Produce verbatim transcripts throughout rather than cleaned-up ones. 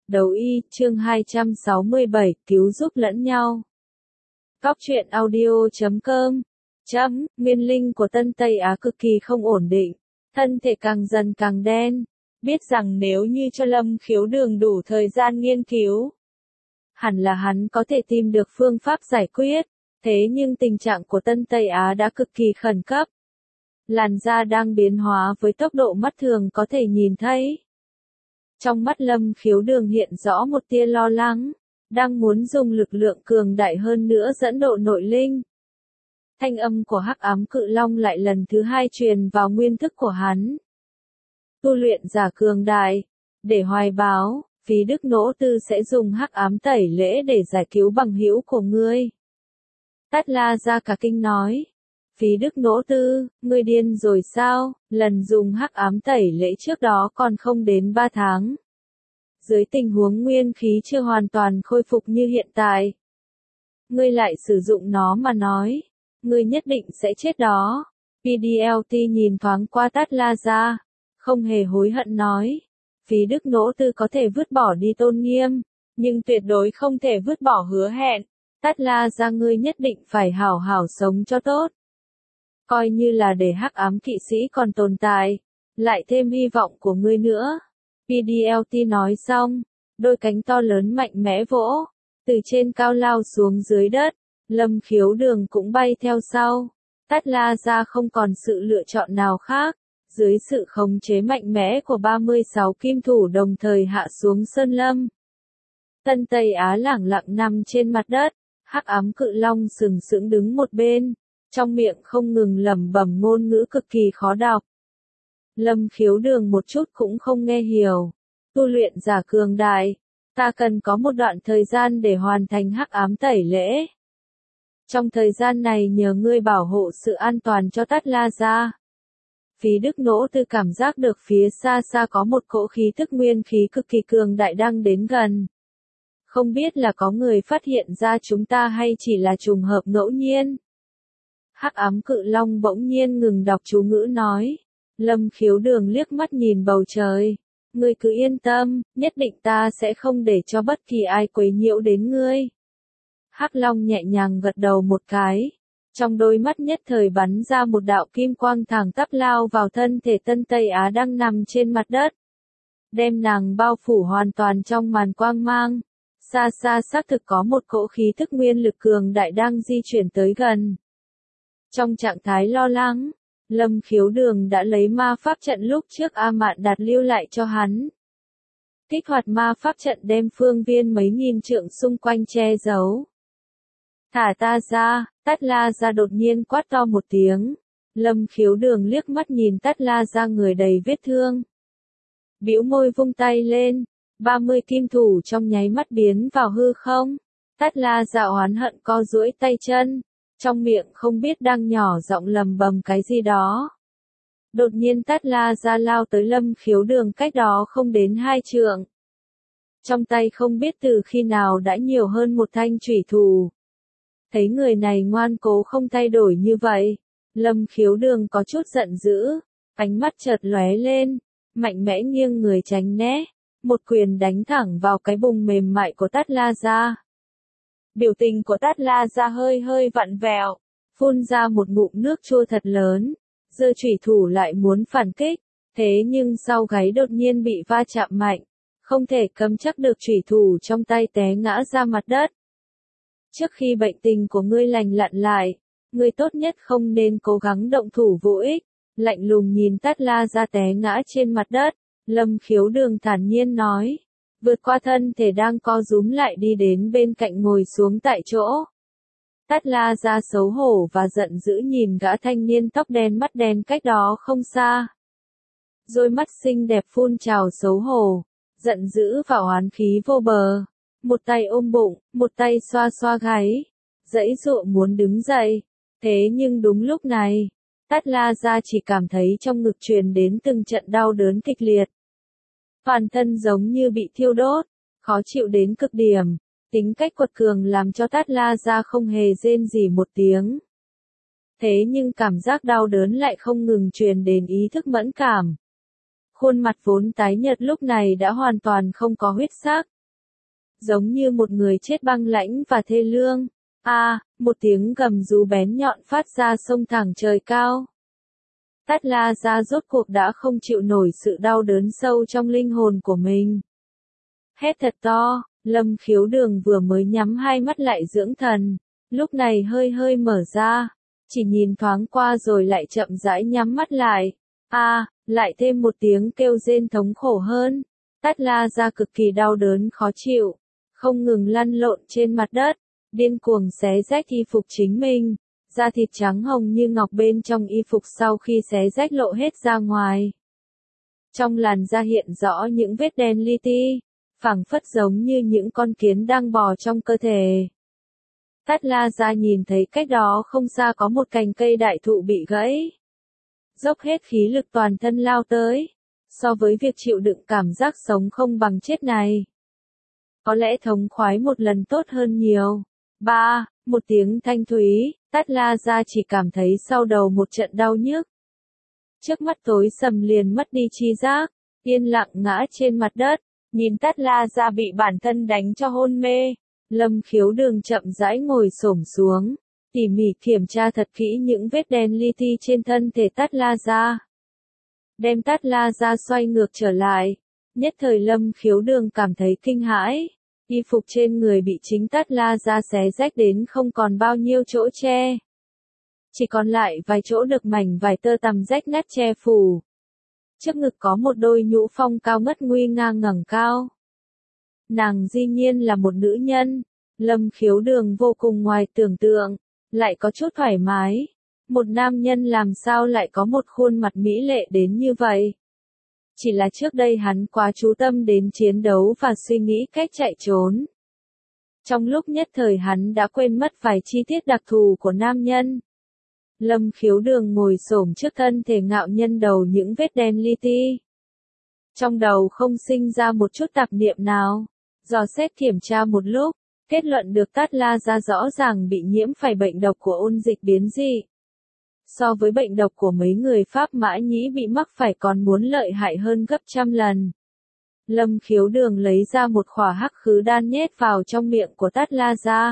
Đấu y, chương hai trăm sáu mươi bảy, cứu giúp lẫn nhau. Cóc truyện audio chấm com. Chấm, nguyên linh của Tân Tây Á cực kỳ không ổn định. Thân thể càng dần càng đen. Biết rằng nếu như cho Lâm Khiếu Đường đủ thời gian nghiên cứu, hẳn là hắn có thể tìm được phương pháp giải quyết. Thế nhưng tình trạng của Tân Tây Á đã cực kỳ khẩn cấp. Làn da đang biến hóa với tốc độ mắt thường có thể nhìn thấy. Trong mắt Lâm Khiếu Đường hiện rõ một tia lo lắng, đang muốn dùng lực lượng cường đại hơn nữa dẫn độ nội linh. Thanh âm của Hắc Ám Cự Long lại lần thứ hai truyền vào nguyên thức của hắn. Tu luyện giả cường đại, để hoài báo, Phí Đức Nỗ Tư sẽ dùng Hắc Ám Tẩy Lễ để giải cứu bằng hữu của ngươi. Tát La Gia cả kinh nói. Phí Đức Nỗ Tư, ngươi điên rồi sao, lần dùng Hắc Ám Tẩy Lễ trước đó còn không đến ba tháng. Dưới tình huống nguyên khí chưa hoàn toàn khôi phục như hiện tại, ngươi lại sử dụng nó mà nói, ngươi nhất định sẽ chết đó. pê đê lờ tê nhìn thoáng qua Tát La Gia, không hề hối hận nói. Phí Đức Nỗ Tư có thể vứt bỏ đi tôn nghiêm, nhưng tuyệt đối không thể vứt bỏ hứa hẹn. Tát La Gia ngươi nhất định phải hảo hảo sống cho tốt. Coi như là để Hắc Ám Kỵ Sĩ còn tồn tại, lại thêm hy vọng của ngươi nữa. pê đê lờ tê nói xong, đôi cánh to lớn mạnh mẽ vỗ, từ trên cao lao xuống dưới đất, Lâm Khiếu Đường cũng bay theo sau. Tát La Gia không còn sự lựa chọn nào khác, dưới sự khống chế mạnh mẽ của ba mươi sáu kim thủ đồng thời hạ xuống sơn lâm. Tân Tây Á lẳng lặng nằm trên mặt đất, Hắc Ám Cự Long sừng sững đứng một bên, trong miệng không ngừng lẩm bẩm ngôn ngữ cực kỳ khó đọc. Lâm Khiếu Đường một chút cũng không nghe hiểu. Tu luyện giả cường đại, ta cần có một đoạn thời gian để hoàn thành Hắc Ám Tẩy Lễ. Trong thời gian này nhờ ngươi bảo hộ sự an toàn cho Tát La Gia. Phí Đức Nỗ Tư cảm giác được phía xa xa có một cỗ khí tức nguyên khí cực kỳ cường đại đang đến gần. Không biết là có người phát hiện ra chúng ta hay chỉ là trùng hợp ngẫu nhiên. Hắc Ám Cự Long bỗng nhiên ngừng đọc chú ngữ nói. Lâm Khiếu Đường liếc mắt nhìn bầu trời. Ngươi cứ yên tâm, nhất định ta sẽ không để cho bất kỳ ai quấy nhiễu đến ngươi. Hắc Long nhẹ nhàng gật đầu một cái. Trong đôi mắt nhất thời bắn ra một đạo kim quang thẳng tắp lao vào thân thể Tân Tây Á đang nằm trên mặt đất. Đem nàng bao phủ hoàn toàn trong màn quang mang. Xa xa xác thực có một cỗ khí thức nguyên lực cường đại đang di chuyển tới gần. Trong trạng thái lo lắng, Lâm Khiếu Đường đã lấy ma pháp trận lúc trước A Mạn Đạt lưu lại cho hắn. Kích hoạt ma pháp trận đem phương viên mấy nghìn trượng xung quanh che giấu. Thả ta ra, Tát La Gia đột nhiên quát to một tiếng. Lâm Khiếu Đường liếc mắt nhìn Tát La Gia người đầy vết thương. Bĩu môi vung tay lên, ba mươi kim thủ trong nháy mắt biến vào hư không. Tát La Gia oán hận co duỗi tay chân, trong miệng không biết đang nhỏ giọng lầm bầm cái gì đó. Đột nhiên Tát La Gia lao tới Lâm Khiếu Đường cách đó không đến hai trượng. Trong tay không biết từ khi nào đã nhiều hơn một thanh chủy thủ. Thấy người này ngoan cố không thay đổi như vậy, Lâm Khiếu Đường có chút giận dữ, ánh mắt chợt lóe lên, mạnh mẽ nghiêng người tránh né, một quyền đánh thẳng vào cái bụng mềm mại của Tát La Gia. Biểu tình của Tát La Gia hơi hơi vặn vẹo, phun ra một ngụm nước chua thật lớn, giơ chủy thủ lại muốn phản kích, thế nhưng sau gáy đột nhiên bị va chạm mạnh, không thể cầm chắc được chủy thủ trong tay té ngã ra mặt đất. Trước khi bệnh tình của ngươi lành lặn lại, ngươi tốt nhất không nên cố gắng động thủ vô ích. Lạnh lùng nhìn Tát La Gia té ngã trên mặt đất, Lâm Khiếu Đường thản nhiên nói, vượt qua thân thể đang co rúm lại đi đến bên cạnh ngồi xuống tại chỗ. Tát La Gia xấu hổ và giận dữ nhìn gã thanh niên tóc đen mắt đen cách đó không xa. Đôi mắt xinh đẹp phun trào xấu hổ, giận dữ và oán khí vô bờ. Một tay ôm bụng, một tay xoa xoa gáy, giãy giụa muốn đứng dậy. Thế nhưng đúng lúc này, Tát La Gia chỉ cảm thấy trong ngực truyền đến từng trận đau đớn kịch liệt. Toàn thân giống như bị thiêu đốt, khó chịu đến cực điểm. Tính cách quật cường làm cho Tát La Gia không hề rên rỉ một tiếng. Thế nhưng cảm giác đau đớn lại không ngừng truyền đến ý thức mẫn cảm. Khuôn mặt vốn tái nhợt lúc này đã hoàn toàn không có huyết sắc, giống như một người chết băng lãnh và thê lương. A, à, một tiếng gầm rú bén nhọn phát ra xông thẳng trời cao. Tát La Gia rốt cuộc đã không chịu nổi sự đau đớn sâu trong linh hồn của mình. Hét thật to, Lâm Khiếu Đường vừa mới nhắm hai mắt lại dưỡng thần, lúc này hơi hơi mở ra, chỉ nhìn thoáng qua rồi lại chậm rãi nhắm mắt lại. A, à, lại thêm một tiếng kêu rên thống khổ hơn. Tát La Gia cực kỳ đau đớn khó chịu, không ngừng lăn lộn trên mặt đất, điên cuồng xé rách y phục chính mình, da thịt trắng hồng như ngọc bên trong y phục sau khi xé rách lộ hết ra ngoài. Trong làn da hiện rõ những vết đen li ti, phảng phất giống như những con kiến đang bò trong cơ thể. Tát La Gia nhìn thấy cách đó không xa có một cành cây đại thụ bị gãy. Dốc hết khí lực toàn thân lao tới, so với việc chịu đựng cảm giác sống không bằng chết này, có lẽ thống khoái một lần tốt hơn nhiều. Ba, một tiếng thanh thúy, Tát La Gia chỉ cảm thấy sau đầu một trận đau nhức. Trước mắt tối sầm liền mất đi chi giác, yên lặng ngã trên mặt đất, nhìn Tát La Gia bị bản thân đánh cho hôn mê. Lâm Khiếu Đường chậm rãi ngồi xổm xuống, tỉ mỉ kiểm tra thật kỹ những vết đen li ti trên thân thể Tát La Gia. Đem Tát La Gia xoay ngược trở lại, nhất thời Lâm Khiếu Đường cảm thấy kinh hãi. Y phục trên người bị chính Tát La Gia xé rách đến không còn bao nhiêu chỗ che. Chỉ còn lại vài chỗ được mảnh vài tơ tằm rách nát che phủ. Trước ngực có một đôi nhũ phong cao ngất nguy ngang ngẩng cao. Nàng dĩ nhiên là một nữ nhân. Lâm Khiếu Đường vô cùng ngoài tưởng tượng, lại có chút thoải mái. Một nam nhân làm sao lại có một khuôn mặt mỹ lệ đến như vậy? Chỉ là trước đây hắn quá chú tâm đến chiến đấu và suy nghĩ cách chạy trốn. Trong lúc nhất thời hắn đã quên mất vài chi tiết đặc thù của nam nhân. Lâm Khiếu Đường ngồi xổm trước thân thể ngạo nhân đầu những vết đen li ti. Trong đầu không sinh ra một chút tạp niệm nào. Dò xét kiểm tra một lúc, kết luận được Tát La Gia rõ ràng bị nhiễm phải bệnh độc của ôn dịch biến dị. So với bệnh độc của mấy người Pháp Mã Nhĩ bị mắc phải còn muốn lợi hại hơn gấp trăm lần. Lâm Khiếu Đường lấy ra một khỏa hắc khứ đan nhét vào trong miệng của Tát La Gia.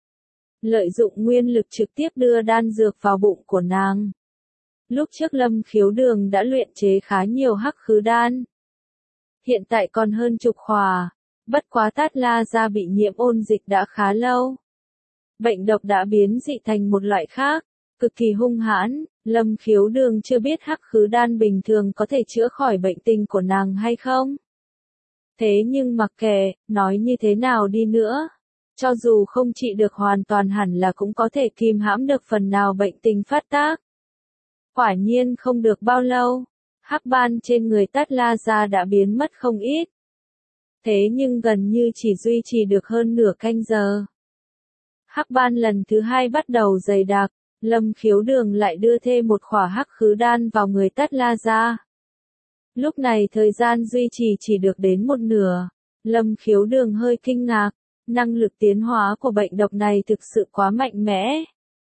Lợi dụng nguyên lực trực tiếp đưa đan dược vào bụng của nàng. Lúc trước Lâm Khiếu Đường đã luyện chế khá nhiều hắc khứ đan. Hiện tại còn hơn chục khỏa, bất quá Tát La Gia bị nhiễm ôn dịch đã khá lâu. Bệnh độc đã biến dị thành một loại khác, cực kỳ hung hãn. Lâm Khiếu Đường chưa biết hắc khứ đan bình thường có thể chữa khỏi bệnh tình của nàng hay không. Thế nhưng mặc kệ, nói như thế nào đi nữa, cho dù không trị được hoàn toàn hẳn là cũng có thể kìm hãm được phần nào bệnh tình phát tác. Quả nhiên không được bao lâu, hắc ban trên người Tát La Gia đã biến mất không ít. Thế nhưng gần như chỉ duy trì được hơn nửa canh giờ. Hắc ban lần thứ hai bắt đầu dày đặc, Lâm Khiếu Đường lại đưa thêm một khỏa hắc khứ đan vào người Tát La Gia. Lúc này thời gian duy trì chỉ được đến một nửa, Lâm Khiếu Đường hơi kinh ngạc, năng lực tiến hóa của bệnh độc này thực sự quá mạnh mẽ.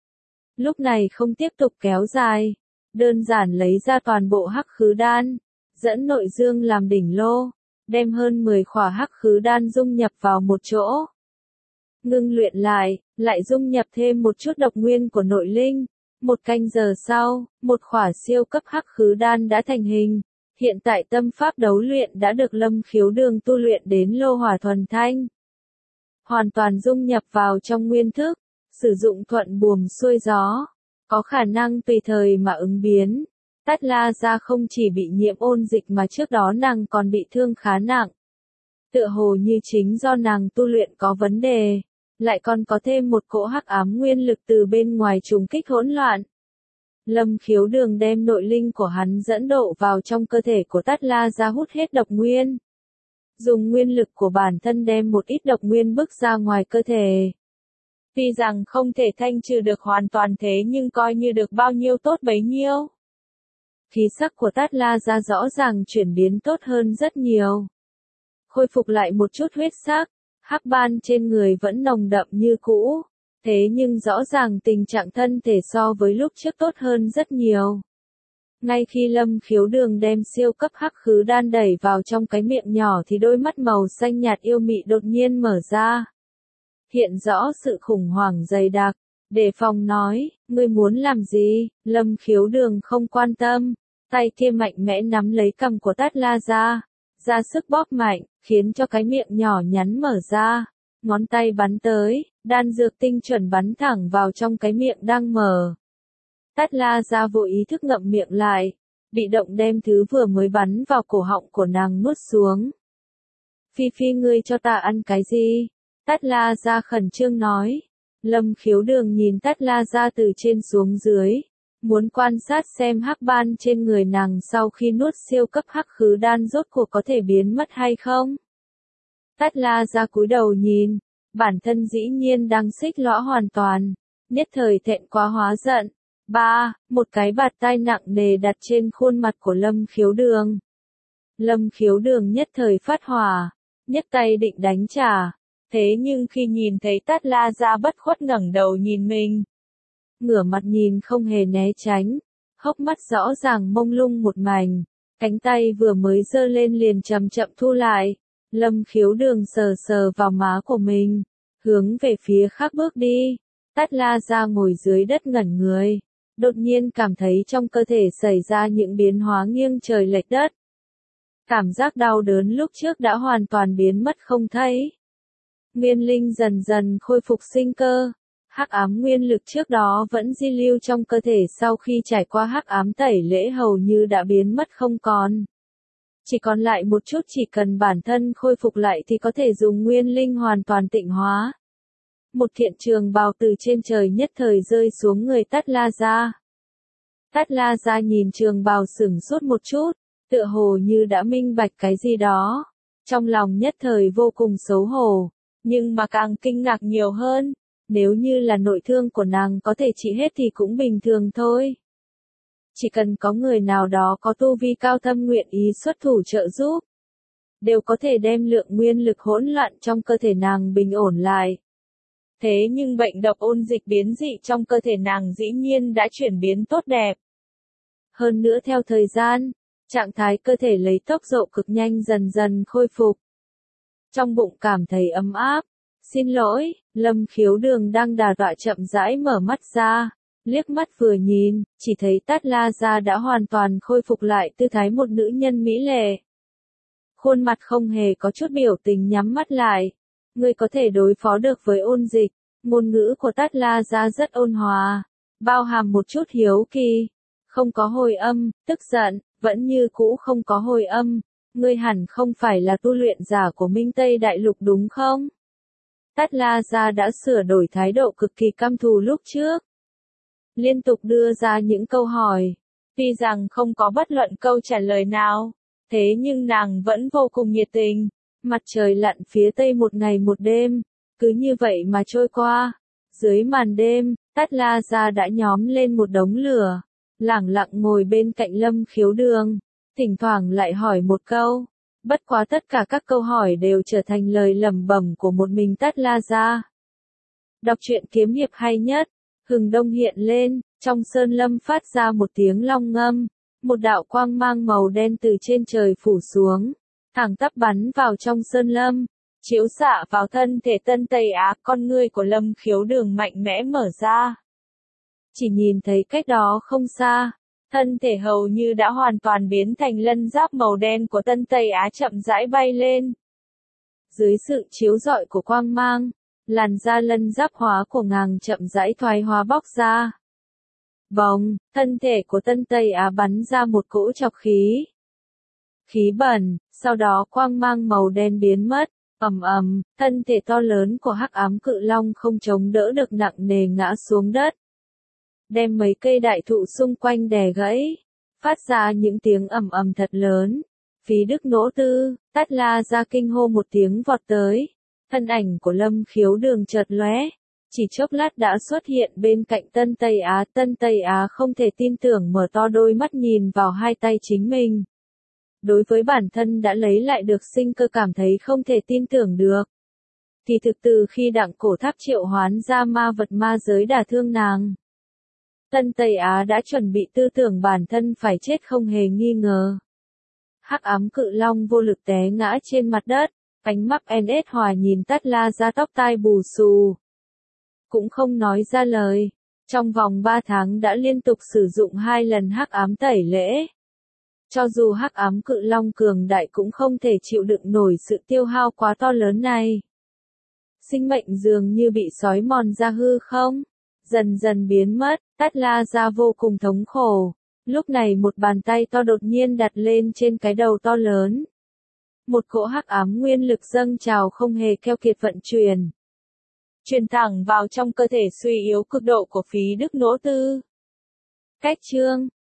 Lúc này không tiếp tục kéo dài, đơn giản lấy ra toàn bộ hắc khứ đan, dẫn nội dương làm đỉnh lô, đem hơn mười khỏa hắc khứ đan dung nhập vào một chỗ. Ngưng luyện lại, lại dung nhập thêm một chút độc nguyên của nội linh. Một canh giờ sau, một khỏa siêu cấp hắc khứ đan đã thành hình. Hiện tại tâm pháp đấu luyện đã được Lâm Khiếu Đường tu luyện đến lô hỏa thuần thanh. Hoàn toàn dung nhập vào trong nguyên thức, sử dụng thuận buồm xuôi gió, có khả năng tùy thời mà ứng biến. Tát La Gia không chỉ bị nhiễm ôn dịch mà trước đó nàng còn bị thương khá nặng. Tựa hồ như chính do nàng tu luyện có vấn đề, lại còn có thêm một cỗ hắc ám nguyên lực từ bên ngoài trùng kích hỗn loạn. Lâm Khiếu Đường đem nội linh của hắn dẫn độ vào trong cơ thể của Tát La Gia hút hết độc nguyên. Dùng nguyên lực của bản thân đem một ít độc nguyên bức ra ngoài cơ thể. Tuy rằng không thể thanh trừ được hoàn toàn thế nhưng coi như được bao nhiêu tốt bấy nhiêu. Khí sắc của Tát La Gia rõ ràng chuyển biến tốt hơn rất nhiều. Khôi phục lại một chút huyết sắc, hắc ban trên người vẫn nồng đậm như cũ. Thế nhưng rõ ràng tình trạng thân thể so với lúc trước tốt hơn rất nhiều. Ngay khi Lâm Khiếu Đường đem siêu cấp hắc khứ đan đẩy vào trong cái miệng nhỏ thì đôi mắt màu xanh nhạt yêu mị đột nhiên mở ra. Hiện rõ sự khủng hoảng dày đặc. Đề phòng nói, ngươi muốn làm gì? Lâm Khiếu Đường không quan tâm. Tay kia mạnh mẽ nắm lấy cằm của Tát La Gia. Ra sức bóp mạnh, khiến cho cái miệng nhỏ nhắn mở ra. Ngón tay bắn tới, đan dược tinh chuẩn bắn thẳng vào trong cái miệng đang mở. Tát La Gia vô ý thức ngậm miệng lại, bị động đem thứ vừa mới bắn vào cổ họng của nàng nuốt xuống. Phi Phi ngươi cho ta ăn cái gì? Tát La Gia khẩn trương nói. Lâm Khiếu Đường nhìn Tát La Gia từ trên xuống dưới, muốn quan sát xem hắc ban trên người nàng sau khi nuốt siêu cấp hắc khứ đan rốt cuộc có thể biến mất hay không. Tát La Gia cúi đầu nhìn, bản thân dĩ nhiên đang xích lõa hoàn toàn, nhất thời thẹn quá hóa giận. Ba, một cái bạt tai nặng nề đặt trên khuôn mặt của Lâm Khiếu Đường. Lâm Khiếu Đường nhất thời phát hỏa, nhấc tay định đánh trả. Thế nhưng khi nhìn thấy Tát La Gia bất khuất ngẩng đầu nhìn mình, ngửa mặt nhìn không hề né tránh, hốc mắt rõ ràng mông lung một mảnh, cánh tay vừa mới giơ lên liền chậm chậm thu lại. Lâm Khiếu Đường sờ sờ vào má của mình, hướng về phía khác bước đi. Tát La Gia ngồi dưới đất ngẩn người, đột nhiên cảm thấy trong cơ thể xảy ra những biến hóa nghiêng trời lệch đất. Cảm giác đau đớn lúc trước đã hoàn toàn biến mất không thấy. Nguyên linh dần dần khôi phục sinh cơ. Hắc ám nguyên lực trước đó vẫn di lưu trong cơ thể sau khi trải qua hắc ám tẩy lễ hầu như đã biến mất không còn. Chỉ còn lại một chút, chỉ cần bản thân khôi phục lại thì có thể dùng nguyên linh hoàn toàn tịnh hóa. Một thiện trường bào từ trên trời nhất thời rơi xuống người Tát La Gia. Tát La Gia nhìn trường bào sửng sốt một chút, tựa hồ như đã minh bạch cái gì đó. Trong lòng nhất thời vô cùng xấu hổ, nhưng mà càng kinh ngạc nhiều hơn. Nếu như là nội thương của nàng có thể trị hết thì cũng bình thường thôi. Chỉ cần có người nào đó có tu vi cao thâm nguyện ý xuất thủ trợ giúp, đều có thể đem lượng nguyên lực hỗn loạn trong cơ thể nàng bình ổn lại. Thế nhưng bệnh độc ôn dịch biến dị trong cơ thể nàng dĩ nhiên đã chuyển biến tốt đẹp. Hơn nữa theo thời gian, trạng thái cơ thể lấy tốc độ cực nhanh dần dần khôi phục. Trong bụng cảm thấy ấm áp. Xin lỗi, Lâm Khiếu Đường đang đà tọa chậm rãi mở mắt ra, liếc mắt vừa nhìn, chỉ thấy Tát La Gia đã hoàn toàn khôi phục lại tư thái một nữ nhân mỹ lệ. Khuôn mặt không hề có chút biểu tình, nhắm mắt lại. Ngươi có thể đối phó được với ôn dịch. Ngôn ngữ của Tát La Gia rất ôn hòa, bao hàm một chút hiếu kỳ, không có hồi âm, tức giận, vẫn như cũ không có hồi âm. Ngươi hẳn không phải là tu luyện giả của Minh Tây Đại Lục đúng không? Tát La Gia đã sửa đổi thái độ cực kỳ căm thù lúc trước. Liên tục đưa ra những câu hỏi. Tuy rằng không có bất luận câu trả lời nào, thế nhưng nàng vẫn vô cùng nhiệt tình. Mặt trời lặn phía tây một ngày một đêm, cứ như vậy mà trôi qua. Dưới màn đêm, Tát La Gia đã nhóm lên một đống lửa, lẳng lặng ngồi bên cạnh Lâm Khiếu Đường, thỉnh thoảng lại hỏi một câu. Bất quá tất cả các câu hỏi đều trở thành lời lẩm bẩm của một mình Tát La Gia. Đọc truyện kiếm hiệp hay nhất, hừng đông hiện lên, trong sơn lâm phát ra một tiếng long ngâm, một đạo quang mang màu đen từ trên trời phủ xuống, thẳng tắp bắn vào trong sơn lâm, chiếu xạ vào thân thể Tân Tây Á. Con ngươi của Lâm Khiếu Đường mạnh mẽ mở ra. Chỉ nhìn thấy cách đó không xa, thân thể hầu như đã hoàn toàn biến thành lân giáp màu đen của Tân Tây Á chậm rãi bay lên. Dưới sự chiếu rọi của quang mang, làn da lân giáp hóa của nàng chậm rãi thoái hóa bóc ra. Bồng, thân thể của Tân Tây Á bắn ra một cỗ trọc khí. Khí bẩn, sau đó quang mang màu đen biến mất, ầm ầm, thân thể to lớn của hắc ám cự long không chống đỡ được nặng nề ngã xuống đất. Đem mấy cây đại thụ xung quanh đè gãy, phát ra những tiếng ầm ầm thật lớn. Phí Đức Nỗ Tư, Tát La Gia kinh hô một tiếng vọt tới. Thân ảnh của Lâm Khiếu Đường chợt lóe, chỉ chốc lát đã xuất hiện bên cạnh Tân Tây Á. Tân Tây Á không thể tin tưởng mở to đôi mắt nhìn vào hai tay chính mình. Đối với bản thân đã lấy lại được sinh cơ cảm thấy không thể tin tưởng được. Thì thực từ khi Đặng Cổ Tháp triệu hoán ra ma vật ma giới đả thương nàng, Tân Tây Á đã chuẩn bị tư tưởng bản thân phải chết không hề nghi ngờ. Hắc ám cự long vô lực té ngã trên mặt đất, ánh mắt en ét Hòa nhìn Tát La ra tóc tai bù xù. Cũng không nói ra lời, trong vòng ba tháng đã liên tục sử dụng hai lần hắc ám tẩy lễ. Cho dù hắc ám cự long cường đại cũng không thể chịu đựng nổi sự tiêu hao quá to lớn này. Sinh mệnh dường như bị xói mòn ra hư không, dần dần biến mất, Tát La ra vô cùng thống khổ. Lúc này một bàn tay to đột nhiên đặt lên trên cái đầu to lớn. Một cỗ hắc ám nguyên lực dâng trào không hề keo kiệt vận chuyển. Truyền thẳng vào trong cơ thể suy yếu cực độ của Phí Đức Nỗ Tư. Cách chương